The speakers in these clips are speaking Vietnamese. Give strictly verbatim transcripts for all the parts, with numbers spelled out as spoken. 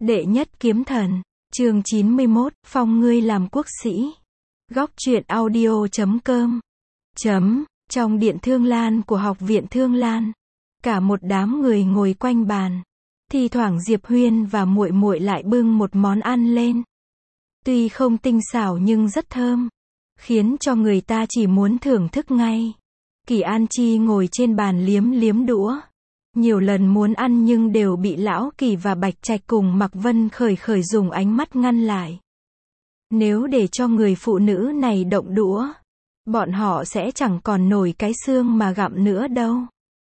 Đệ nhất kiếm thần, chương chín mươi mốt, phong ngươi làm quốc sĩ. Góc truyện audio chấm com. Chấm, trong điện Thương Lan của học viện Thương Lan, cả một đám người ngồi quanh bàn. Thi thoảng Diệp Huyên và muội muội lại bưng một món ăn lên. Tuy không tinh xảo nhưng rất thơm, khiến cho người ta chỉ muốn thưởng thức ngay. Kỳ An Chi ngồi trên bàn liếm liếm đũa. Nhiều lần muốn ăn nhưng đều bị Lão Kỳ và Bạch Trạch cùng Mạc Vân Khởi Khởi dùng ánh mắt ngăn lại. Nếu để cho người phụ nữ này động đũa, bọn họ sẽ chẳng còn nổi cái xương mà gặm nữa đâu.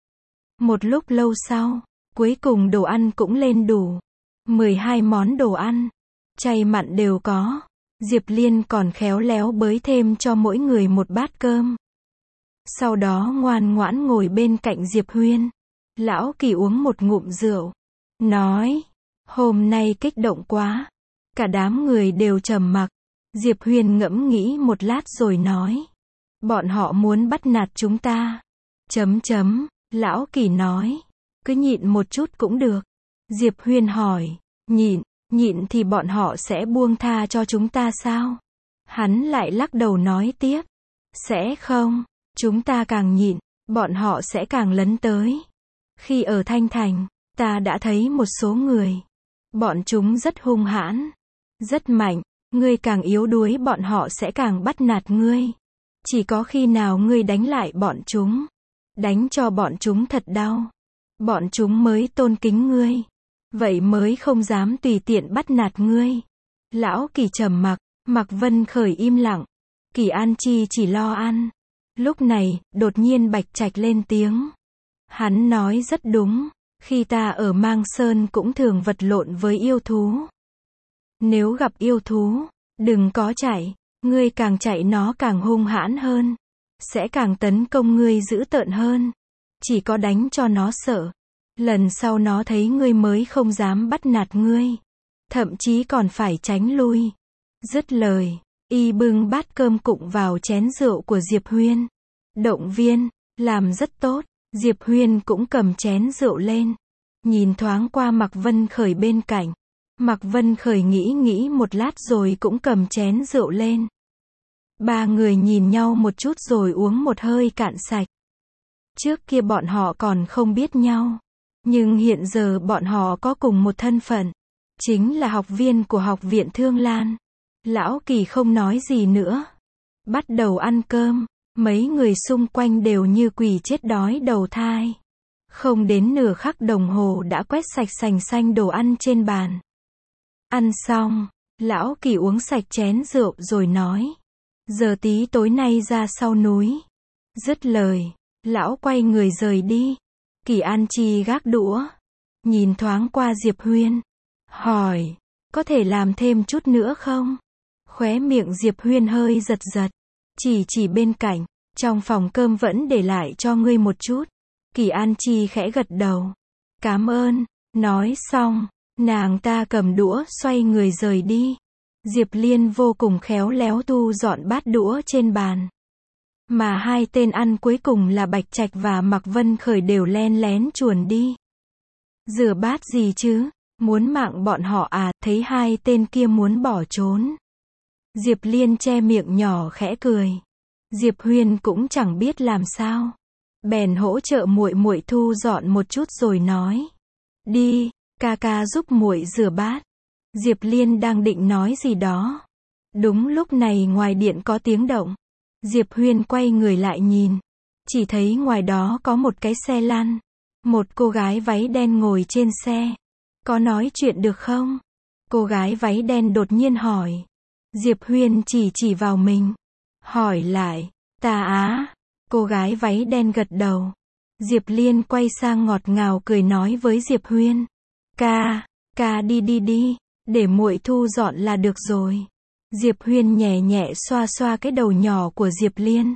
Một lúc lâu sau, cuối cùng đồ ăn cũng lên đủ. mười hai món đồ ăn, chay mặn đều có. Diệp Liên còn khéo léo bới thêm cho mỗi người một bát cơm. Sau đó ngoan ngoãn ngồi bên cạnh Diệp Huyên. Lão Kỳ uống một ngụm rượu, nói, hôm nay kích động quá. Cả đám người đều trầm mặc. Diệp Huyên ngẫm nghĩ một lát rồi nói, bọn họ muốn bắt nạt chúng ta. Chấm chấm, Lão Kỳ nói, cứ nhịn một chút cũng được. Diệp Huyên hỏi, nhịn, nhịn thì bọn họ sẽ buông tha cho chúng ta sao? Hắn lại lắc đầu nói tiếp, sẽ không, chúng ta càng nhịn, bọn họ sẽ càng lấn tới. Khi ở Thanh Thành, ta đã thấy một số người. Bọn chúng rất hung hãn, rất mạnh, ngươi càng yếu đuối bọn họ sẽ càng bắt nạt ngươi. Chỉ có khi nào ngươi đánh lại bọn chúng, đánh cho bọn chúng thật đau, bọn chúng mới tôn kính ngươi. Vậy mới không dám tùy tiện bắt nạt ngươi. Lão Kỳ trầm mặc, Mạc Vân Khởi im lặng. Kỳ An Chi chỉ lo ăn. Lúc này, đột nhiên Bạch Trạch lên tiếng. Hắn nói rất đúng, khi ta ở Mang Sơn cũng thường vật lộn với yêu thú. Nếu gặp yêu thú, đừng có chạy, ngươi càng chạy nó càng hung hãn hơn, sẽ càng tấn công ngươi dữ tợn hơn. Chỉ có đánh cho nó sợ, lần sau nó thấy ngươi mới không dám bắt nạt ngươi, thậm chí còn phải tránh lui. Dứt lời, y bưng bát cơm cụng vào chén rượu của Diệp Huyên. Động viên, làm rất tốt. Diệp Huyên cũng cầm chén rượu lên, nhìn thoáng qua Mạc Vân Khởi bên cạnh. Mạc Vân Khởi nghĩ nghĩ một lát rồi cũng cầm chén rượu lên. Ba người nhìn nhau một chút rồi uống một hơi cạn sạch. Trước kia bọn họ còn không biết nhau, nhưng hiện giờ bọn họ có cùng một thân phận, chính là học viên của học viện Thương Lan. Lão Kỳ không nói gì nữa, bắt đầu ăn cơm. Mấy người xung quanh đều như quỷ chết đói đầu thai. Không đến nửa khắc đồng hồ đã quét sạch sành xanh đồ ăn trên bàn. Ăn xong, Lão Kỳ uống sạch chén rượu rồi nói, giờ tí tối nay ra sau núi. Dứt lời, Lão quay người rời đi. Kỳ An Chi gác đũa, nhìn thoáng qua Diệp Huyên, hỏi, có thể làm thêm chút nữa không? Khóe miệng Diệp Huyên hơi giật giật. Chỉ chỉ bên cạnh, trong phòng cơm vẫn để lại cho ngươi một chút. Kỳ An Chi khẽ gật đầu. Cảm ơn. Nói xong, nàng ta cầm đũa xoay người rời đi. Diệp Liên vô cùng khéo léo thu dọn bát đũa trên bàn. Mà hai tên ăn cuối cùng là Bạch Trạch và Mạc Vân Khởi đều len lén chuồn đi. Rửa bát gì chứ? Muốn mạng bọn họ à? Thấy hai tên kia muốn bỏ trốn, Diệp Liên che miệng nhỏ khẽ cười. Diệp Huyên cũng chẳng biết làm sao, bèn hỗ trợ muội muội thu dọn một chút rồi nói, đi, ca ca giúp muội rửa bát. Diệp Liên đang định nói gì đó. Đúng lúc này ngoài điện có tiếng động. Diệp Huyên quay người lại nhìn, chỉ thấy ngoài đó có một cái xe lăn, một cô gái váy đen ngồi trên xe. Có nói chuyện được không? Cô gái váy đen đột nhiên hỏi. Diệp Huyên chỉ chỉ vào mình, hỏi lại, ta á? Cô gái váy đen gật đầu. Diệp Liên quay sang ngọt ngào cười nói với Diệp Huyên, ca, ca đi đi đi, để muội thu dọn là được rồi. Diệp Huyên nhẹ nhẹ xoa xoa cái đầu nhỏ của Diệp Liên,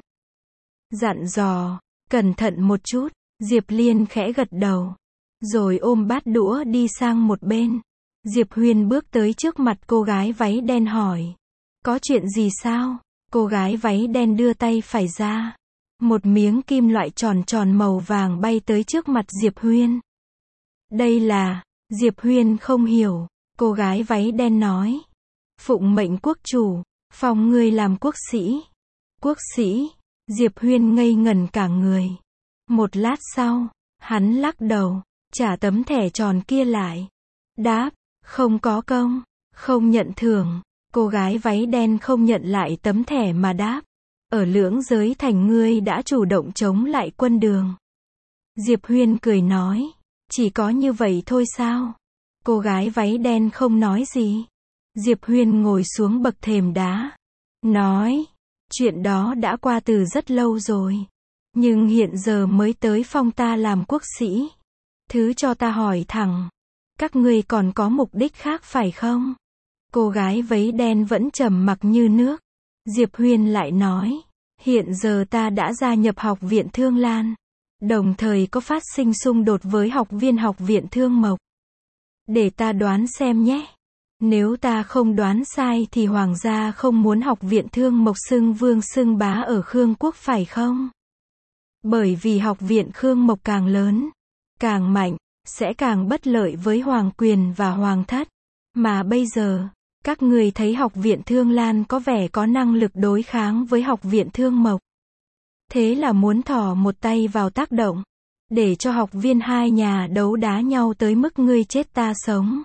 dặn dò, cẩn thận một chút. Diệp Liên khẽ gật đầu, rồi ôm bát đũa đi sang một bên. Diệp Huyên bước tới trước mặt cô gái váy đen hỏi, có chuyện gì sao? Cô gái váy đen đưa tay phải ra. Một miếng kim loại tròn tròn màu vàng bay tới trước mặt Diệp Huyên. Đây là... Diệp Huyên không hiểu. Cô gái váy đen nói. Phụng mệnh quốc chủ, phong ngươi làm quốc sĩ. Quốc sĩ, Diệp Huyên ngây ngẩn cả người. Một lát sau, hắn lắc đầu, trả tấm thẻ tròn kia lại. Đáp, không có công, không nhận thưởng. Cô gái váy đen không nhận lại tấm thẻ mà đáp. Ở Lưỡng Giới Thành ngươi đã chủ động chống lại quân Đường. Diệp Huyên cười nói. Chỉ có như vậy thôi sao? Cô gái váy đen không nói gì. Diệp Huyên ngồi xuống bậc thềm đá. Nói. Chuyện đó đã qua từ rất lâu rồi. Nhưng hiện giờ mới tới phong ta làm quốc sĩ. Thứ cho ta hỏi thẳng. Các ngươi còn có mục đích khác phải không? Cô gái váy đen vẫn trầm mặc như nước. Diệp Huyên lại nói. Hiện giờ ta đã gia nhập học viện Thương Lan. Đồng thời có phát sinh xung đột với học viên học viện Thương Mộc. Để ta đoán xem nhé. Nếu ta không đoán sai thì hoàng gia không muốn học viện Thương Mộc xưng vương xưng bá ở Khương quốc phải không? Bởi vì học viện Khương Mộc càng lớn, càng mạnh, sẽ càng bất lợi với hoàng quyền và hoàng thất. Mà bây giờ, các người thấy học viện Thương Lan có vẻ có năng lực đối kháng với học viện Thương Mộc. Thế là muốn thò một tay vào tác động, để cho học viên hai nhà đấu đá nhau tới mức ngươi chết ta sống.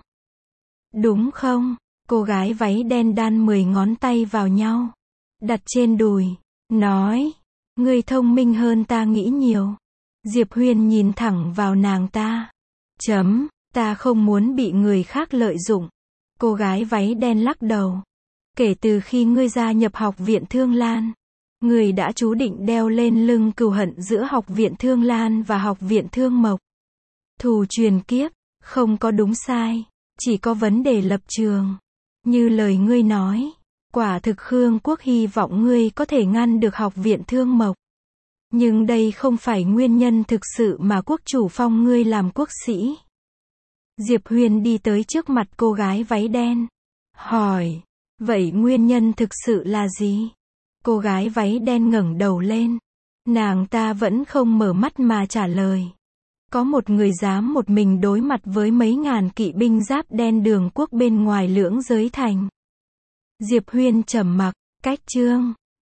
Đúng không? Cô gái váy đen đan mười ngón tay vào nhau, đặt trên đùi, nói, ngươi thông minh hơn ta nghĩ nhiều. Diệp Huyên nhìn thẳng vào nàng ta. Chấm, ta không muốn bị người khác lợi dụng. Cô gái váy đen lắc đầu. Kể từ khi ngươi gia nhập học viện Thương Lan, ngươi đã chú định đeo lên lưng cừu hận giữa học viện Thương Lan và học viện Thương Mộc. Thù truyền kiếp, không có đúng sai, chỉ có vấn đề lập trường. Như lời ngươi nói, quả thực Khương quốc hy vọng ngươi có thể ngăn được học viện Thương Mộc. Nhưng đây không phải nguyên nhân thực sự mà quốc chủ phong ngươi làm quốc sĩ. Diệp Huyên đi tới trước mặt cô gái váy đen. Hỏi, vậy nguyên nhân thực sự là gì? Cô gái váy đen ngẩng đầu lên. Nàng ta vẫn không mở mắt mà trả lời. Có một người dám một mình đối mặt với mấy ngàn kỵ binh giáp đen Đường quốc bên ngoài Lưỡng Giới Thành. Diệp Huyên trầm mặc, cách chương.